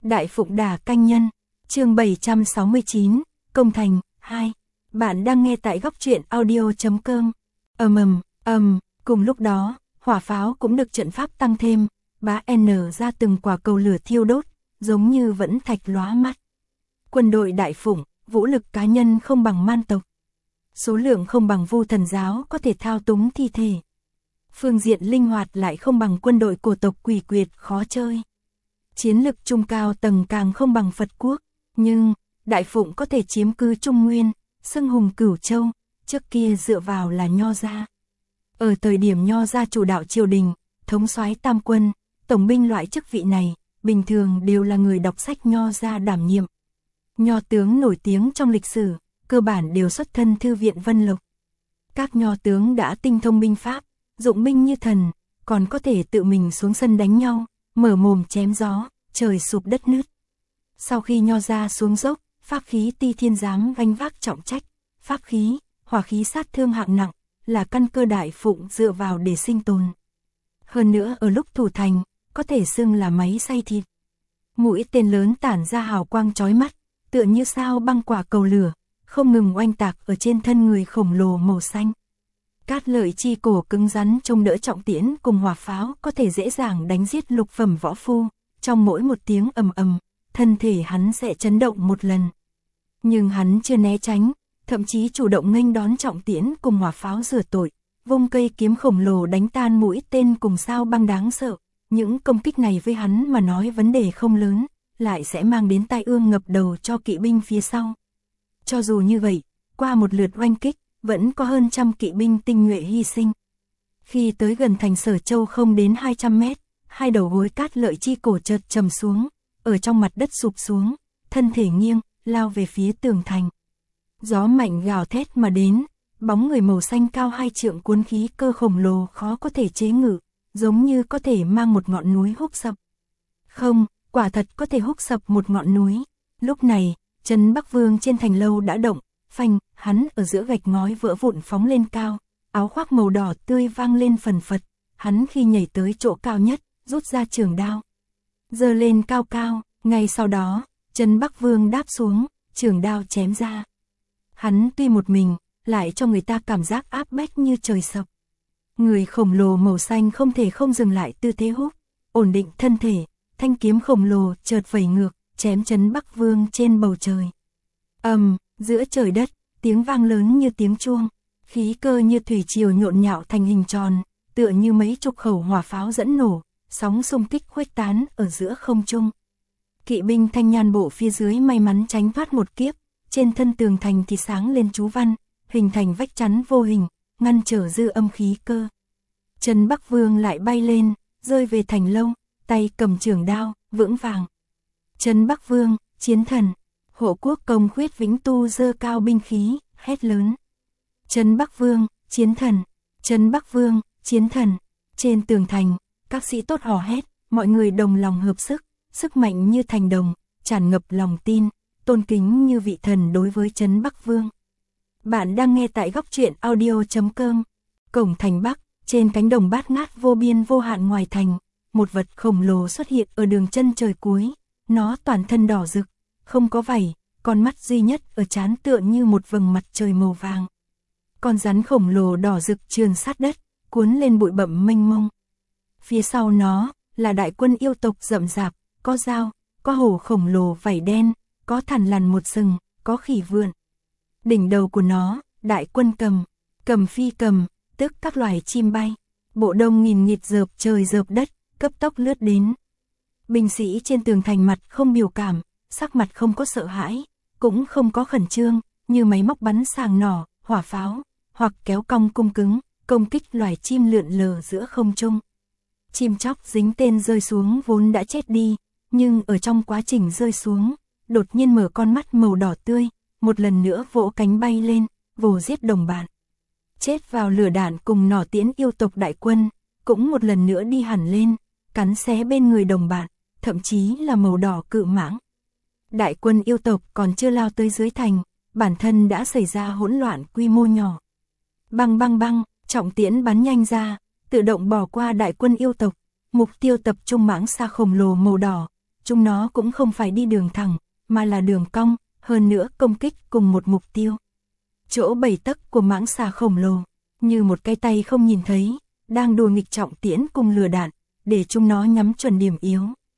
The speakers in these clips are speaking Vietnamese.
Đại Phụng Đả Canh Nhân, chương 769, Công Thành, 2. Bạn đang nghe tại góc truyện audio.com. Cùng lúc đó, hỏa pháo cũng được trận pháp tăng thêm, bá N ra từng quả cầu lửa thiêu đốt, giống như vẫn thạch lóa mắt. Quân đội Đại Phụng, vũ lực cá nhân không bằng man tộc. Số lượng không bằng Vu Thần giáo có thể thao túng thi thể. Phương diện linh hoạt lại không bằng quân đội của tộc Quỷ Quyệt khó chơi. Chiến lực trung cao tầng càng không bằng Phật quốc, nhưng Đại Phụng có thể chiếm cứ Trung Nguyên, xưng hùng Cửu Châu, trước kia dựa vào là Nho gia. Ở thời điểm Nho gia chủ đạo triều đình, thống soái tam quân, tổng binh loại chức vị này, bình thường đều là người đọc sách Nho gia đảm nhiệm. Nho tướng nổi tiếng trong lịch sử, cơ bản đều xuất thân thư viện Vân Lộc. Các Nho tướng đã tinh thông binh pháp, dụng binh như thần, còn có thể tự mình xuống sân đánh nhau, mở mồm chém gió, trời sụp đất nứt. Sau khi Nho gia xuống dốc, pháp khí Ti Thiên Giám gánh vác trọng trách, pháp khí, hỏa khí sát thương hạng nặng, là căn cơ Đại Phụng dựa vào để sinh tồn. Hơn nữa ở lúc thủ thành, có thể xưng là máy xay thịt. Mũi tên lớn tản ra hào quang chói mắt, tựa như sao băng quả cầu lửa, không ngừng oanh tạc ở trên thân người khổng lồ màu xanh. Cát Lợi chi cổ cứng rắn trông đỡ trọng tiễn cùng hỏa pháo có thể dễ dàng đánh giết lục phẩm võ phu, trong mỗi một tiếng ầm ầm, thân thể hắn sẽ chấn động một lần. Nhưng hắn chưa né tránh, thậm chí chủ động nghênh đón trọng tiễn cùng hỏa pháo rửa tội, vung cây kiếm khổng lồ đánh tan mũi tên cùng sao băng đáng sợ. Những công kích này với hắn mà nói vấn đề không lớn, lại sẽ mang đến tai ương ngập đầu cho kỵ binh phía sau. Cho dù như vậy, qua một lượt oanh kích, vẫn có hơn trăm kỵ binh tinh nhuệ hy sinh. Khi tới gần thành Sở Châu không đến 200 mét, hai đầu gối Cát Lợi chi cổ chợt trầm xuống, ở trong mặt đất sụp xuống, thân thể nghiêng, lao về phía tường thành. Gió mạnh gào thét mà đến, bóng người màu xanh cao 2 trượng cuốn khí cơ khổng lồ khó có thể chế ngự, giống như có thể mang một ngọn núi húc sập. Không, quả thật có thể húc sập một ngọn núi. Lúc này, Trấn Bắc Vương trên thành lâu đã động, phanh, hắn ở giữa gạch ngói vỡ vụn phóng lên cao, áo khoác màu đỏ tươi vang lên phần phật, hắn khi nhảy tới chỗ cao nhất, rút ra trường đao. Giơ lên cao cao, ngay sau đó, Trấn Bắc Vương đáp xuống, trường đao chém ra. Hắn tuy một mình, lại cho người ta cảm giác áp bách như trời sập. Người khổng lồ màu xanh không thể không dừng lại tư thế húc, ổn định thân thể, thanh kiếm khổng lồ chợt vẩy ngược, chém Trấn Bắc Vương trên bầu trời. Giữa trời đất, tiếng vang lớn như tiếng chuông, khí cơ như thủy triều nhộn nhạo thành hình tròn, tựa như mấy chục khẩu hỏa pháo dẫn nổ, sóng xung kích khuếch tán ở giữa không trung. Kỵ binh Thanh Nhan bộ phía dưới may mắn tránh thoát một kiếp, trên thân tường thành thì sáng lên chú văn, hình thành vách chắn vô hình, ngăn trở dư âm khí cơ. Trấn Bắc Vương lại bay lên, rơi về thành lâu, tay cầm trường đao, vững vàng. Trấn Bắc Vương, chiến thần. Hộ quốc công Khuyết Vĩnh Tu giơ cao binh khí, hét lớn. Trấn Bắc Vương, chiến thần. Trấn Bắc Vương, chiến thần. Trên tường thành, các sĩ tốt hò hét, mọi người đồng lòng hợp sức, sức mạnh như thành đồng, tràn ngập lòng tin, tôn kính như vị thần đối với Trấn Bắc Vương. Bạn đang nghe tại góc truyện audio.com. Cổng thành Bắc, trên cánh đồng bát ngát vô biên vô hạn ngoài thành, một vật khổng lồ xuất hiện ở đường chân trời cuối, nó toàn thân đỏ rực, không có vảy, con mắt duy nhất ở trán tựa như một vầng mặt trời màu vàng. Con rắn khổng lồ đỏ rực trườn sát đất, cuốn lên bụi bặm mênh mông. Phía sau nó là đại quân yêu tộc rậm rạp, có dao, có hổ khổng lồ vảy đen, có thằn lằn một sừng, có khỉ vượn. Đỉnh đầu của nó, đại quân cầm phi cầm, tức các loài chim bay, bộ đông nghìn nghịt rợp trời rợp đất, cấp tốc lướt đến. Binh sĩ trên tường thành mặt không biểu cảm, sắc mặt không có sợ hãi, cũng không có khẩn trương, như máy móc bắn sàng nỏ, hỏa pháo, hoặc kéo cong cung cứng, công kích loài chim lượn lờ giữa không trung. Chim chóc dính tên rơi xuống vốn đã chết đi, nhưng ở trong quá trình rơi xuống, đột nhiên mở con mắt màu đỏ tươi, một lần nữa vỗ cánh bay lên, vồ giết đồng bạn. Chết vào lửa đạn cùng nỏ tiễn yêu tộc đại quân, cũng một lần nữa đi hẳn lên, cắn xé bên người đồng bạn, thậm chí là màu đỏ cự mãng. Đại quân yêu tộc còn chưa lao tới dưới thành, bản thân đã xảy ra hỗn loạn quy mô nhỏ. Băng băng băng, trọng tiễn bắn nhanh ra, tự động bỏ qua đại quân yêu tộc, mục tiêu tập trung mãng xa khổng lồ màu đỏ, chúng nó cũng không phải đi đường thẳng, mà là đường cong, hơn nữa công kích cùng một mục tiêu. Chỗ 7 tấc của mãng xà khổng lồ, như một cái tay không nhìn thấy, đang đùa nghịch trọng tiễn cùng lửa đạn, để chúng nó nhắm chuẩn điểm yếu.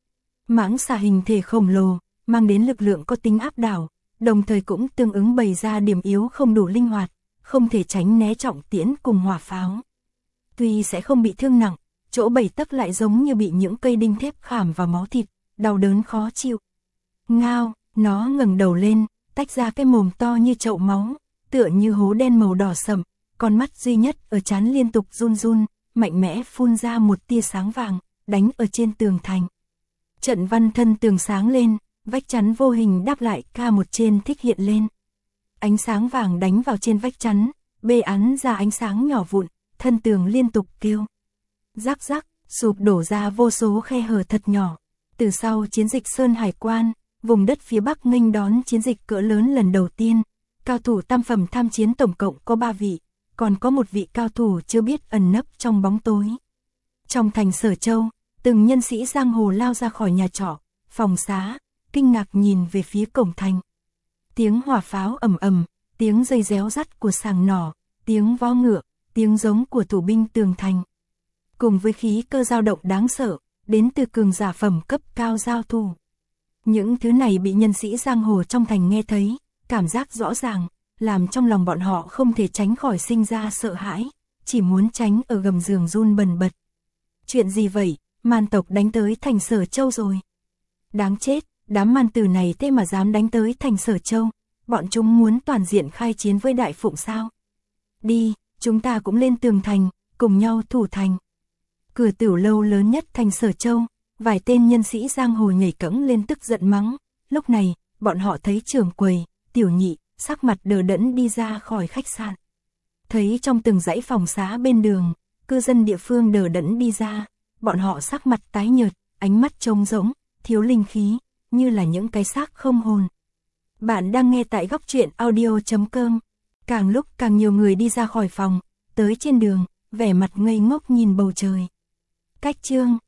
Mãng xà hình thể khổng lồ, mang đến lực lượng có tính áp đảo, đồng thời cũng tương ứng bày ra điểm yếu không đủ linh hoạt, không thể tránh né trọng tiễn cùng hỏa pháo. Tuy sẽ không bị thương nặng, chỗ 7 tấc lại giống như bị những cây đinh thép khảm vào máu thịt, đau đớn khó chịu. Ngao, nó ngẩng đầu lên, tách ra cái mồm to như chậu máu, tựa như hố đen màu đỏ sậm, con mắt duy nhất ở trán liên tục run run, mạnh mẽ phun ra một tia sáng vàng, đánh ở trên tường thành. Trận văn thân tường sáng lên, vách chắn vô hình đáp lại ca một trên thích hiện lên. Ánh sáng vàng đánh vào trên vách chắn, bê án ra ánh sáng nhỏ vụn, thân tường liên tục kêu. Rắc rắc, sụp đổ ra vô số khe hở thật nhỏ. Từ sau chiến dịch Sơn Hải Quan, vùng đất phía Bắc nghênh đón chiến dịch cỡ lớn lần đầu tiên, cao thủ tam phẩm tham chiến tổng cộng có 3 vị, còn có một vị cao thủ chưa biết ẩn nấp trong bóng tối. Trong thành Sở Châu, từng nhân sĩ giang hồ lao ra khỏi nhà trọ, phòng xá, kinh ngạc nhìn về phía cổng thành. Tiếng hỏa pháo ầm ầm, tiếng dây réo rắt của sàng nỏ, tiếng vó ngựa, tiếng giống của thủ binh tường thành. Cùng với khí cơ dao động đáng sợ, đến từ cường giả phẩm cấp cao giao thủ. Những thứ này bị nhân sĩ giang hồ trong thành nghe thấy, cảm giác rõ ràng, làm trong lòng bọn họ không thể tránh khỏi sinh ra sợ hãi, chỉ muốn tránh ở gầm giường run bần bật. Chuyện gì vậy, man tộc đánh tới thành Sở Châu rồi. Đáng chết, đám man tử này thế mà dám đánh tới thành Sở Châu, bọn chúng muốn toàn diện khai chiến với Đại Phụng sao? Đi, chúng ta cũng lên tường thành, cùng nhau thủ thành. Cửa tiểu lâu lớn nhất thành Sở Châu, vài tên nhân sĩ giang hồ nhảy cẫng lên tức giận mắng. Lúc này, bọn họ thấy trưởng quầy, Tiểu Nhị, sắc mặt đờ đẫn đi ra khỏi khách sạn. Thấy trong từng dãy phòng xá bên đường, cư dân địa phương đờ đẫn đi ra, bọn họ sắc mặt tái nhợt, ánh mắt trống rỗng, thiếu linh khí, như là những cái xác không hồn. Bạn đang nghe tại góc truyện audio.com. Càng lúc càng nhiều người đi ra khỏi phòng, tới trên đường, vẻ mặt ngây ngốc nhìn bầu trời. Cách chương